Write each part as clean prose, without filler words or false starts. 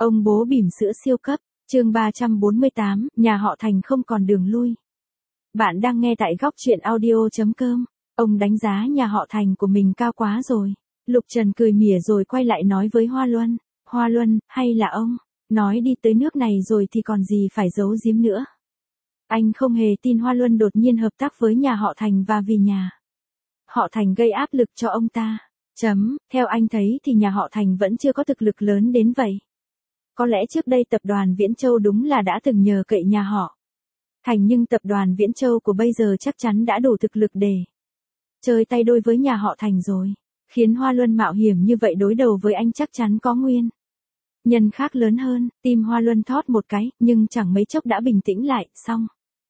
Ông bố bỉm sữa siêu cấp, chương 348, nhà họ Thành không còn đường lui. Bạn đang nghe tại góc truyện audio.com. Ông đánh giá nhà họ Thành của mình cao quá rồi. Lục Trần cười mỉa rồi quay lại nói với Hoa Luân. Hoa Luân, hay là ông, nói đi tới nước này rồi thì còn gì phải giấu giếm nữa. Anh không hề tin Hoa Luân đột nhiên hợp tác với nhà họ Thành và vì nhà họ Thành gây áp lực cho ông ta. Theo anh thấy thì nhà họ Thành vẫn chưa có thực lực lớn đến vậy. Có lẽ trước đây tập đoàn Viễn Châu đúng là đã từng nhờ cậy nhà họ Thành, nhưng tập đoàn Viễn Châu của bây giờ chắc chắn đã đủ thực lực để chơi tay đôi với nhà họ Thành rồi. Khiến Hoa Luân mạo hiểm như vậy đối đầu với anh chắc chắn có nguyên nhân khác lớn hơn. Tim Hoa Luân thót một cái, nhưng chẳng mấy chốc đã bình tĩnh lại, xong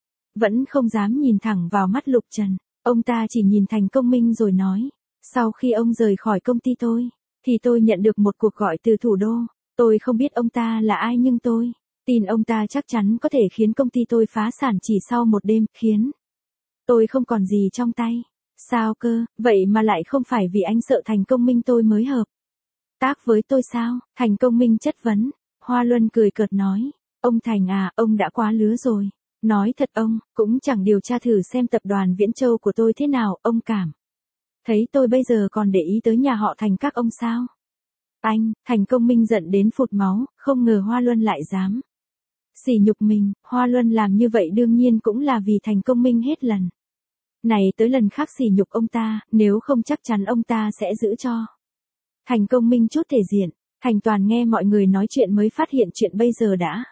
vẫn không dám nhìn thẳng vào mắt Lục Trần. Ông ta chỉ nhìn Thành Công Minh rồi nói, sau khi ông rời khỏi công ty tôi, thì tôi nhận được một cuộc gọi từ thủ đô. Tôi không biết ông ta là ai nhưng tôi tin ông ta chắc chắn có thể khiến công ty tôi phá sản chỉ sau một đêm, khiến tôi không còn gì trong tay. Sao cơ, vậy mà lại không phải vì anh sợ Thành Công Minh tôi mới hợp tác với tôi sao? Thành Công Minh chất vấn. Hoa Luân cười cợt nói, ông Thành à, ông đã quá lứa rồi. Nói thật ông, cũng chẳng điều tra thử xem tập đoàn Viễn Châu của tôi thế nào, ông cảm thấy tôi bây giờ còn để ý tới nhà họ Thành các ông sao? Anh, Thành Công Minh giận đến phụt máu, không ngờ Hoa Luân lại dám sỉ nhục mình. Hoa Luân làm như vậy đương nhiên cũng là vì Thành Công Minh hết lần này tới lần khác sỉ nhục ông ta, nếu không chắc chắn ông ta sẽ giữ cho Thành Công Minh chút thể diện. Thành Toàn nghe mọi người nói chuyện mới phát hiện chuyện bây giờ đã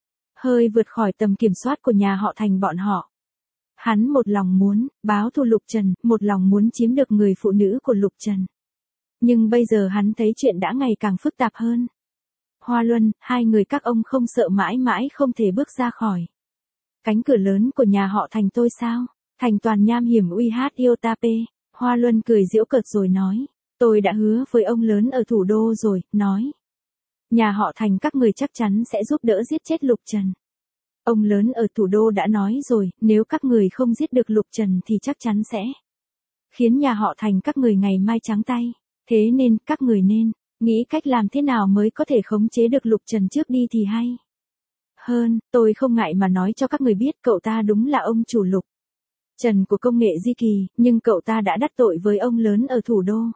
hơi vượt khỏi tầm kiểm soát của nhà họ Thành bọn họ. Hắn một lòng muốn báo thù Lục Trần, một lòng muốn chiếm được người phụ nữ của Lục Trần. Nhưng bây giờ hắn thấy chuyện đã ngày càng phức tạp hơn. Hoa Luân, hai người các ông không sợ mãi mãi không thể bước ra khỏi cánh cửa lớn của nhà họ Thành tôi sao? Thành Toàn nham hiểm uy hát yêu ta p. Hoa Luân cười giễu cợt rồi nói, tôi đã hứa với ông lớn ở thủ đô rồi, nói nhà họ Thành các người chắc chắn sẽ giúp đỡ giết chết Lục Trần. Ông lớn ở thủ đô đã nói rồi, nếu các người không giết được Lục Trần thì chắc chắn sẽ khiến nhà họ Thành các người ngày mai trắng tay. Thế nên, các người nên nghĩ cách làm thế nào mới có thể khống chế được Lục Trần trước đi thì hay hơn. Tôi không ngại mà nói cho các người biết, cậu ta đúng là ông chủ Lục Trần của công nghệ Di Kỳ, nhưng cậu ta đã đắc tội với ông lớn ở thủ đô.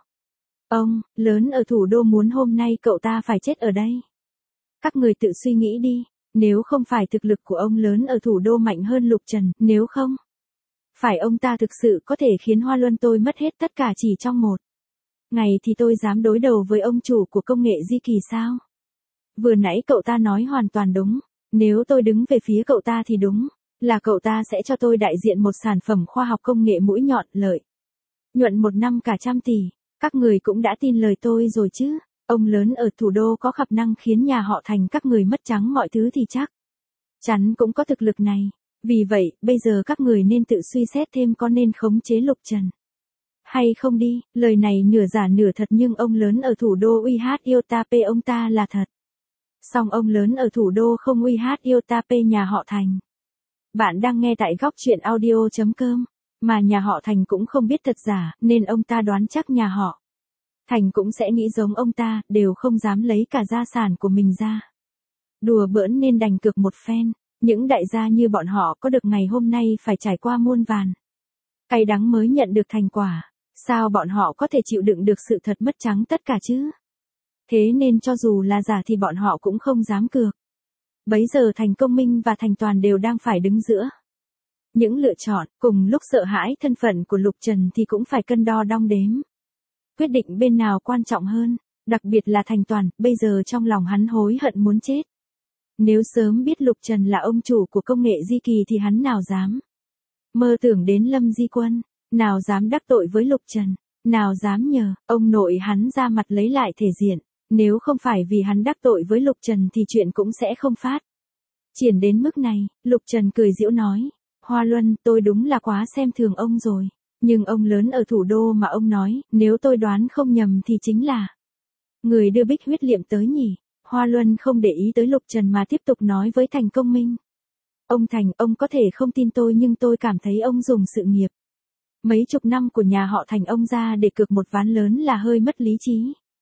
Ông lớn ở thủ đô muốn hôm nay cậu ta phải chết ở đây. Các người tự suy nghĩ đi, nếu không phải thực lực của ông lớn ở thủ đô mạnh hơn Lục Trần, nếu không phải ông ta thực sự có thể khiến Hoa Luân tôi mất hết tất cả chỉ trong một ngày thì tôi dám đối đầu với ông chủ của công nghệ Di Kỳ sao? Vừa nãy cậu ta nói hoàn toàn đúng, nếu tôi đứng về phía cậu ta thì đúng là cậu ta sẽ cho tôi đại diện một sản phẩm khoa học công nghệ mũi nhọn, lợi nhuận một năm cả 100 tỷ. Các người cũng đã tin lời tôi rồi chứ? Ông lớn ở thủ đô có khả năng khiến nhà họ Thành các người mất trắng mọi thứ thì chắc chắn cũng có thực lực này. Vì vậy, bây giờ các người nên tự suy xét thêm có nên khống chế Lục Trần hay không đi. Lời này nửa giả nửa thật, nhưng ông lớn ở thủ đô uy hát yêu ta p ông ta là thật. Song ông lớn ở thủ đô không uy hát yêu ta p nhà họ Thành. Bạn đang nghe tại góc truyện audio.com. Mà nhà họ Thành cũng không biết thật giả, nên ông ta đoán chắc nhà họ Thành cũng sẽ nghĩ giống ông ta, đều không dám lấy cả gia sản của mình ra đùa bỡn nên đành cược một phen. Những đại gia như bọn họ có được ngày hôm nay phải trải qua muôn vàn cay đắng mới nhận được thành quả. Sao bọn họ có thể chịu đựng được sự thật mất trắng tất cả chứ? Thế nên cho dù là giả thì bọn họ cũng không dám cược. Bấy giờ Thành Công Minh và Thành Toàn đều đang phải đứng giữa những lựa chọn, cùng lúc sợ hãi thân phận của Lục Trần thì cũng phải cân đo đong đếm quyết định bên nào quan trọng hơn. Đặc biệt là Thành Toàn, bây giờ trong lòng hắn hối hận muốn chết. Nếu sớm biết Lục Trần là ông chủ của công nghệ Di Kỳ thì hắn nào dám mơ tưởng đến Lâm Di Quân, nào dám đắc tội với Lục Trần, nào dám nhờ ông nội hắn ra mặt lấy lại thể diện. Nếu không phải vì hắn đắc tội với Lục Trần thì chuyện cũng sẽ không phát triển đến mức này. Lục Trần cười giễu nói, Hoa Luân, tôi đúng là quá xem thường ông rồi. Nhưng ông lớn ở thủ đô mà ông nói, nếu tôi đoán không nhầm thì chính là người đưa Bích Huyết Liệm tới nhỉ? Hoa Luân không để ý tới Lục Trần mà tiếp tục nói với Thành Công Minh. Ông Thành, ông có thể không tin tôi nhưng tôi cảm thấy ông dùng sự nghiệp mấy chục năm của nhà họ Thành ông ra để cược một ván lớn là hơi mất lý trí.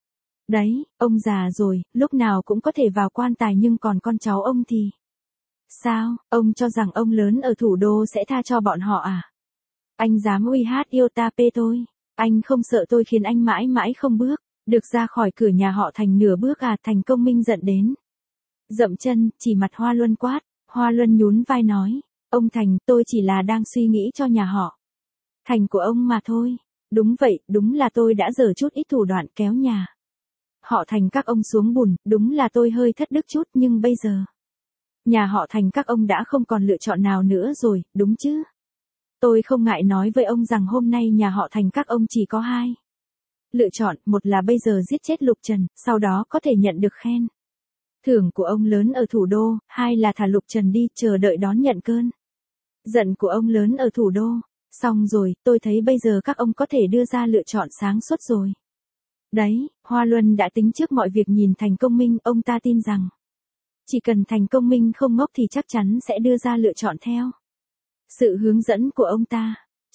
Đấy, ông già rồi, lúc nào cũng có thể vào quan tài nhưng còn con cháu ông thì... Sao, ông cho rằng ông lớn ở thủ đô sẽ tha cho bọn họ à? Anh dám uy hát yêu ta pê tôi. Anh không sợ tôi khiến anh mãi mãi không bước, được ra khỏi cửa nhà họ Thành nửa bước à? Thành Công Minh giận đến. Dậm chân, chỉ mặt Hoa Luân quát. Hoa Luân nhún vai nói. Ông Thành, tôi chỉ là đang suy nghĩ cho nhà họ Thành của ông mà thôi. Đúng vậy, đúng là tôi đã dở chút ít thủ đoạn kéo nhà họ Thành các ông xuống bùn, đúng là tôi hơi thất đức chút nhưng bây giờ nhà họ Thành các ông đã không còn lựa chọn nào nữa rồi, đúng chứ? Tôi không ngại nói với ông rằng hôm nay nhà họ Thành các ông chỉ có hai lựa chọn, một là bây giờ giết chết Lục Trần, sau đó có thể nhận được khen thưởng của ông lớn ở thủ đô, hai là thả Lục Trần đi, chờ đợi đón nhận cơn giận của ông lớn ở thủ đô. Xong rồi, tôi thấy bây giờ các ông có thể đưa ra lựa chọn sáng suốt rồi. Đấy, Hoa Luân đã tính trước mọi việc nhìn Thành Công Minh, ông ta tin rằng chỉ cần Thành Công Minh không ngốc thì chắc chắn sẽ đưa ra lựa chọn theo sự hướng dẫn của ông ta.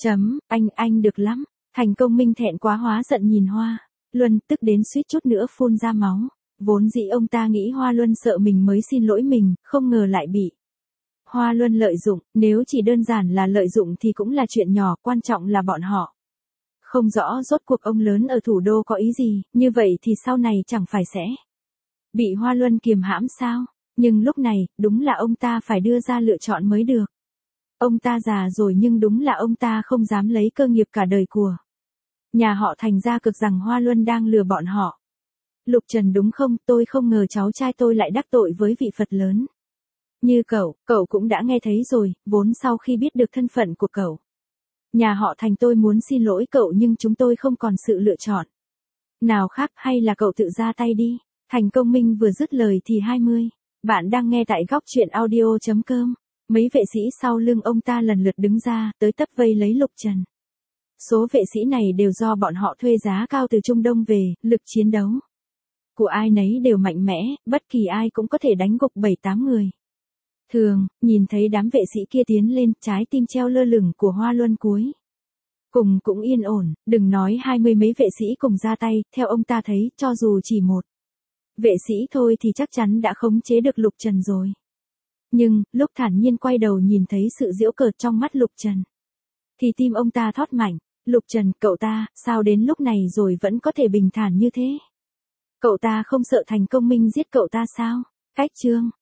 Anh được lắm. Thành Công Minh thẹn quá hóa giận nhìn Hoa Luân, tức đến suýt chút nữa phun ra máu. Vốn dĩ ông ta nghĩ Hoa Luân sợ mình mới xin lỗi mình, không ngờ lại bị Hoa Luân lợi dụng, nếu chỉ đơn giản là lợi dụng thì cũng là chuyện nhỏ, quan trọng là bọn họ không rõ rốt cuộc ông lớn ở thủ đô có ý gì, như vậy thì sau này chẳng phải sẽ bị Hoa Luân kiềm hãm sao? Nhưng lúc này, đúng là ông ta phải đưa ra lựa chọn mới được. Ông ta già rồi nhưng đúng là ông ta không dám lấy cơ nghiệp cả đời của nhà họ Thành ra cực rằng Hoa Luân đang lừa bọn họ. Lục Trần đúng không? Tôi không ngờ cháu trai tôi lại đắc tội với vị Phật lớn như cậu cũng đã nghe thấy rồi, vốn sau khi biết được thân phận của cậu, nhà họ Thành tôi muốn xin lỗi cậu nhưng chúng tôi không còn sự lựa chọn nào khác, hay là cậu tự ra tay đi. Thành Công Minh vừa dứt lời thì 20. Bạn đang nghe tại góc truyện audio.com. Mấy vệ sĩ sau lưng ông ta lần lượt đứng ra, tới tấp vây lấy Lục Trần. Số vệ sĩ này đều do bọn họ thuê giá cao từ Trung Đông về, lực chiến đấu của ai nấy đều mạnh mẽ, bất kỳ ai cũng có thể đánh gục 7-8 người. Thường, nhìn thấy đám vệ sĩ kia tiến lên, trái tim treo lơ lửng của Hoa Luân cuối cùng cũng yên ổn, đừng nói 20 mấy vệ sĩ cùng ra tay, theo ông ta thấy, cho dù chỉ một vệ sĩ thôi thì chắc chắn đã khống chế được Lục Trần rồi. Nhưng, lúc thản nhiên quay đầu nhìn thấy sự giễu cợt trong mắt Lục Trần, thì tim ông ta thót mạnh. Lục Trần, cậu ta, sao đến lúc này rồi vẫn có thể bình thản như thế? Cậu ta không sợ Thành Công Minh giết cậu ta sao? Cách chương